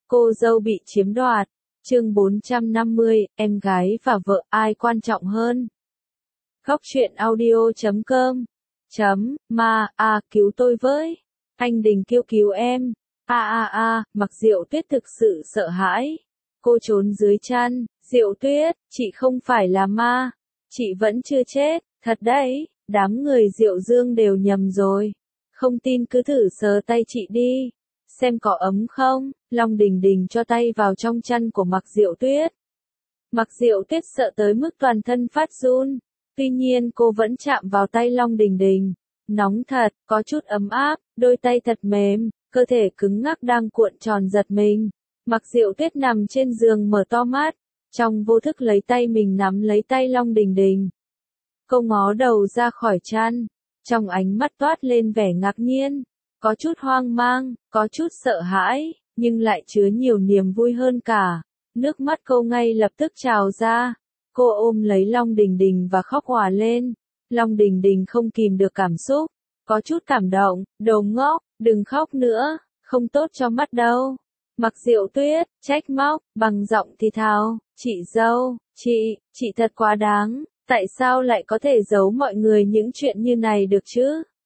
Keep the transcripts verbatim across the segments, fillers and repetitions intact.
Cô dâu bị chiếm đoạt. Chương bốn trăm năm mươi, em gái và vợ ai quan trọng hơn? Góc truyện audio chấm com chấm ma a cứu tôi với. Anh Đình kêu cứu em. A a a, Mặc Diệu Tuyết thực sự sợ hãi. Cô trốn dưới chăn. Diệu Tuyết, chị không phải là ma. Chị vẫn chưa chết, thật đấy. Đám người Diệu Dương đều nhầm rồi. Không tin cứ thử sờ tay chị đi. Xem có ấm không? Long Đình Đình cho tay vào trong chăn của Mặc Diệu Tuyết. Mặc Diệu Tuyết sợ tới mức toàn thân phát run. Tuy nhiên cô vẫn chạm vào tay Long Đình Đình. Nóng thật, có chút ấm áp, đôi tay thật mềm, cơ thể cứng ngắc đang cuộn tròn giật mình. Mặc Diệu Tuyết nằm trên giường mở to mắt, trong vô thức lấy tay mình nắm lấy tay Long Đình Đình. Cô ngó đầu ra khỏi chăn, trong ánh mắt toát lên vẻ ngạc nhiên, có chút hoang mang, có chút sợ hãi, nhưng lại chứa nhiều niềm vui hơn cả. Nước mắt cô ngay lập tức trào ra. Cô ôm lấy Long Đình Đình và khóc òa lên. Long Đình Đình không kìm được cảm xúc, có chút cảm động, đồ ngốc, đừng khóc nữa, không tốt cho mắt đâu. Mặc Diệu Tuyết, trách móc, bằng giọng thì thào, chị dâu, chị, chị thật quá đáng, tại sao lại có thể giấu mọi người những chuyện như này được chứ?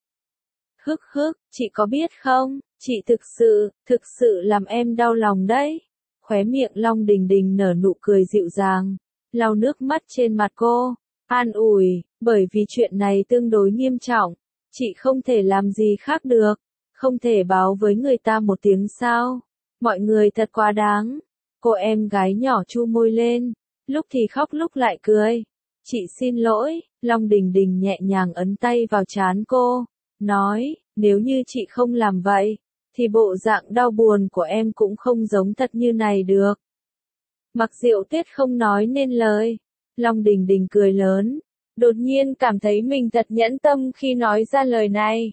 Hức hức, chị có biết không, chị thực sự, thực sự làm em đau lòng đấy. Khóe miệng Long Đình Đình nở nụ cười dịu dàng, lau nước mắt trên mặt cô, an ủi, bởi vì chuyện này tương đối nghiêm trọng, chị không thể làm gì khác được, không thể báo với người ta một tiếng sao, mọi người thật quá đáng. Cô em gái nhỏ chu môi lên, lúc thì khóc lúc lại cười. Chị xin lỗi, Long Đình Đình nhẹ nhàng ấn tay vào trán cô, nói, nếu như chị không làm vậy, thì bộ dạng đau buồn của em cũng không giống thật như này được. Mặc Diệu Tuyết không nói nên lời. Long Đình Đình cười lớn, đột nhiên cảm thấy mình thật nhẫn tâm khi nói ra lời này.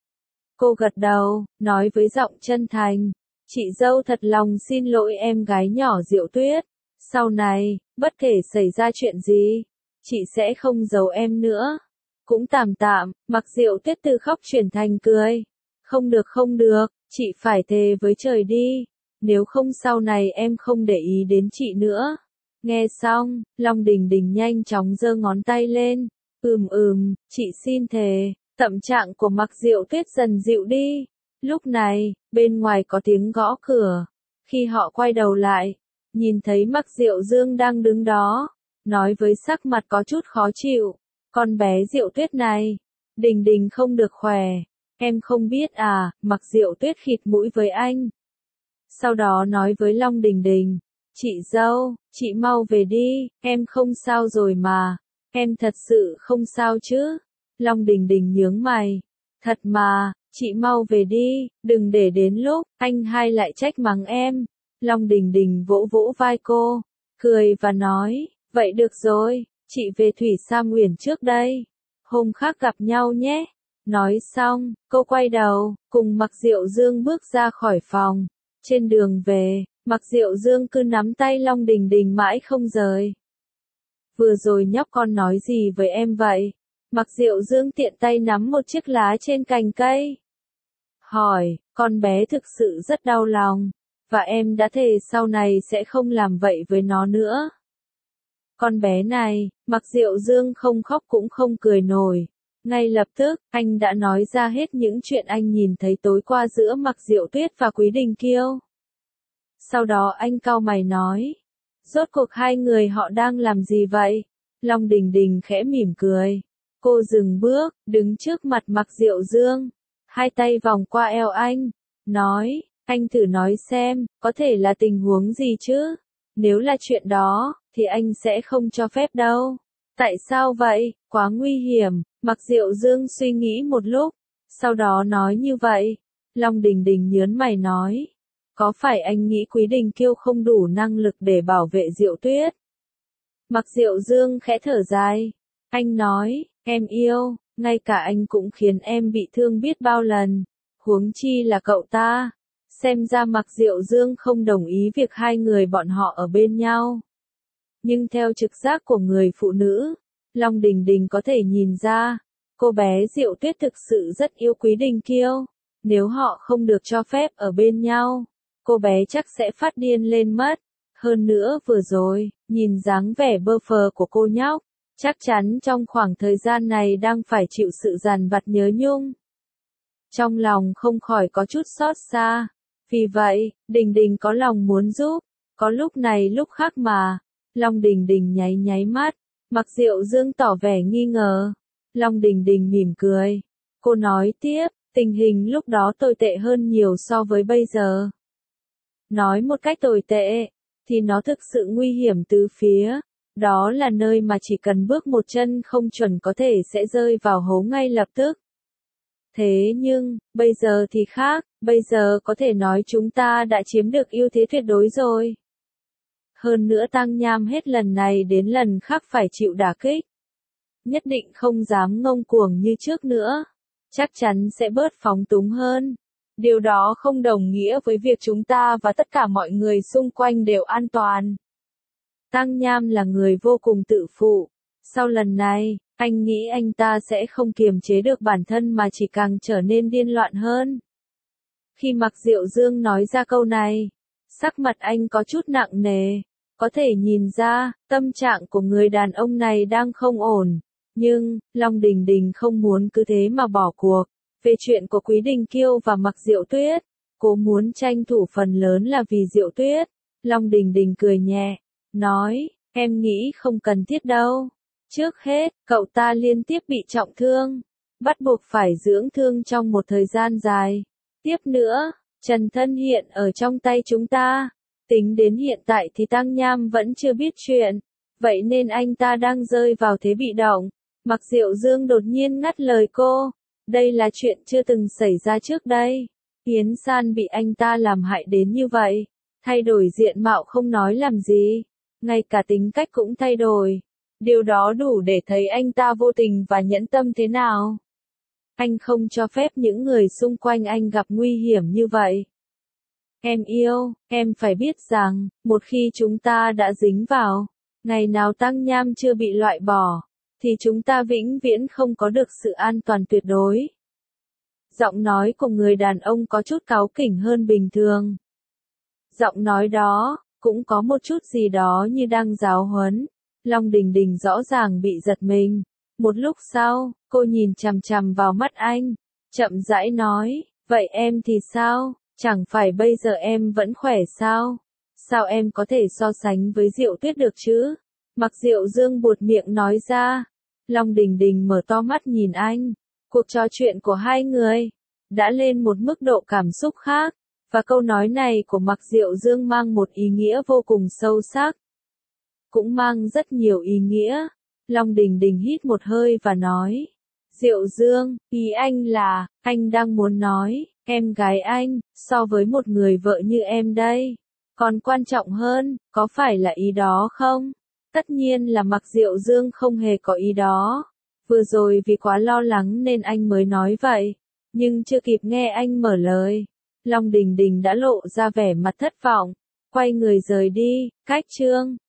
Cô gật đầu, nói với giọng chân thành, chị dâu thật lòng xin lỗi em gái nhỏ Diệu Tuyết. Sau này, bất kể xảy ra chuyện gì, chị sẽ không giấu em nữa. Cũng tạm tạm, Mặc Diệu Tuyết từ khóc chuyển thành cười. Không được không được, chị phải thề với trời đi. Nếu không sau này em không để ý đến chị nữa. Nghe xong, Long Đình Đình nhanh chóng giơ ngón tay lên. Ừm ừm, chị xin thề. Tâm trạng của Mặc Diệu Tuyết dần dịu đi. Lúc này, bên ngoài có tiếng gõ cửa. Khi họ quay đầu lại, nhìn thấy Mặc Diệu Dương đang đứng đó, nói với sắc mặt có chút khó chịu. Con bé Diệu Tuyết này, Đình Đình không được khỏe. Em không biết à, Mặc Diệu Tuyết khịt mũi với anh. Sau đó nói với Long Đình Đình, chị dâu, chị mau về đi, em không sao rồi mà. Em thật sự không sao chứ? Long Đình Đình nhướng mày. Thật mà, chị mau về đi, đừng để đến lúc anh hai lại trách mắng em. Long Đình Đình vỗ vỗ vai cô, cười và nói, vậy được rồi, chị về Thủy Sam Uyển trước đây. Hôm khác gặp nhau nhé. Nói xong, cô quay đầu, cùng Mặc Diệu Dương bước ra khỏi phòng. Trên đường về, Mặc Diệu Dương cứ nắm tay Long Đình Đình mãi không rời. Vừa rồi nhóc con nói gì với em vậy? Mặc Diệu Dương tiện tay nắm một chiếc lá trên cành cây. Hỏi, con bé thực sự rất đau lòng, và em đã thề sau này sẽ không làm vậy với nó nữa. Con bé này, Mặc Diệu Dương không khóc cũng không cười nổi. Ngay lập tức, anh đã nói ra hết những chuyện anh nhìn thấy tối qua giữa Mặc Diệu Tuyết và Quý Đình Kiêu. Sau đó anh cau mày nói, rốt cuộc hai người họ đang làm gì vậy? Long Đình Đình khẽ mỉm cười. Cô dừng bước, đứng trước mặt Mặc Diệu Dương, hai tay vòng qua eo anh, nói, anh thử nói xem, có thể là tình huống gì chứ? Nếu là chuyện đó, thì anh sẽ không cho phép đâu. Tại sao vậy? Quá nguy hiểm. Mặc Diệu Dương suy nghĩ một lúc, sau đó nói như vậy. Long Đình Đình nhớn mày nói, có phải anh nghĩ Quý Đình Kiêu không đủ năng lực để bảo vệ Diệu Tuyết? Mặc Diệu Dương khẽ thở dài. Anh nói, em yêu, ngay cả anh cũng khiến em bị thương biết bao lần. Huống chi là cậu ta. Xem ra Mặc Diệu Dương không đồng ý việc hai người bọn họ ở bên nhau. Nhưng theo trực giác của người phụ nữ, Long Đình Đình có thể nhìn ra, cô bé Diệu Tuyết thực sự rất yêu Quý Đình Kiêu. Nếu họ không được cho phép ở bên nhau, cô bé chắc sẽ phát điên lên mất. Hơn nữa vừa rồi, nhìn dáng vẻ bơ phờ của cô nhóc, chắc chắn trong khoảng thời gian này đang phải chịu sự dằn vặt nhớ nhung. Trong lòng không khỏi có chút xót xa. Vì vậy, Đình Đình có lòng muốn giúp, có lúc này lúc khác mà. Long Đình Đình nháy nháy mắt, Mặc Diệu Dương tỏ vẻ nghi ngờ. Long Đình Đình mỉm cười. Cô nói tiếp, tình hình lúc đó tồi tệ hơn nhiều so với bây giờ. Nói một cách tồi tệ, thì nó thực sự nguy hiểm tứ phía. Đó là nơi mà chỉ cần bước một chân không chuẩn có thể sẽ rơi vào hố ngay lập tức. Thế nhưng, bây giờ thì khác, bây giờ có thể nói chúng ta đã chiếm được ưu thế tuyệt đối rồi. Hơn nữa Tăng Nham hết lần này đến lần khác phải chịu đả kích. Nhất định không dám ngông cuồng như trước nữa. Chắc chắn sẽ bớt phóng túng hơn. Điều đó không đồng nghĩa với việc chúng ta và tất cả mọi người xung quanh đều an toàn. Tăng Nham là người vô cùng tự phụ. Sau lần này, anh nghĩ anh ta sẽ không kiềm chế được bản thân mà chỉ càng trở nên điên loạn hơn. Khi Mặc Diệu Dương nói ra câu này, sắc mặt anh có chút nặng nề. Có thể nhìn ra, tâm trạng của người đàn ông này đang không ổn. Nhưng, Long Đình Đình không muốn cứ thế mà bỏ cuộc. Về chuyện của Quý Đình Kiêu và Mặc Diệu Tuyết, cô muốn tranh thủ phần lớn là vì Diệu Tuyết. Long Đình Đình cười nhẹ, nói, em nghĩ không cần thiết đâu. Trước hết, cậu ta liên tiếp bị trọng thương, bắt buộc phải dưỡng thương trong một thời gian dài. Tiếp nữa, Trần Thân hiện ở trong tay chúng ta. Tính đến hiện tại thì Tăng Nham vẫn chưa biết chuyện, vậy nên anh ta đang rơi vào thế bị động. Mặc Diệu Dương đột nhiên ngắt lời cô, đây là chuyện chưa từng xảy ra trước đây. Yến San bị anh ta làm hại đến như vậy, thay đổi diện mạo không nói làm gì, ngay cả tính cách cũng thay đổi. Điều đó đủ để thấy anh ta vô tình và nhẫn tâm thế nào. Anh không cho phép những người xung quanh anh gặp nguy hiểm như vậy. Em yêu, em phải biết rằng, một khi chúng ta đã dính vào, ngày nào Tăng Nham chưa bị loại bỏ, thì chúng ta vĩnh viễn không có được sự an toàn tuyệt đối. Giọng nói của người đàn ông có chút cáu kỉnh hơn bình thường. Giọng nói đó, cũng có một chút gì đó như đang giáo huấn. Long Đình Đình rõ ràng bị giật mình. Một lúc sau, cô nhìn chằm chằm vào mắt anh, chậm rãi nói, vậy em thì sao? Chẳng phải bây giờ em vẫn khỏe sao? Sao em có thể so sánh với Diệu Tuyết được chứ? Mặc Diệu Dương buột miệng nói ra. Long Đình Đình mở to mắt nhìn anh. Cuộc trò chuyện của hai người đã lên một mức độ cảm xúc khác, và câu nói này của Mặc Diệu Dương mang một ý nghĩa vô cùng sâu sắc. Cũng mang rất nhiều ý nghĩa. Long Đình Đình hít một hơi và nói, Diệu Dương, ý anh là, anh đang muốn nói, em gái anh, so với một người vợ như em đây, còn quan trọng hơn, có phải là ý đó không? Tất nhiên là Mặc Diệu Dương không hề có ý đó. Vừa rồi vì quá lo lắng nên anh mới nói vậy. Nhưng chưa kịp nghe anh mở lời, Long Đình Đình đã lộ ra vẻ mặt thất vọng, quay người rời đi, cách chương.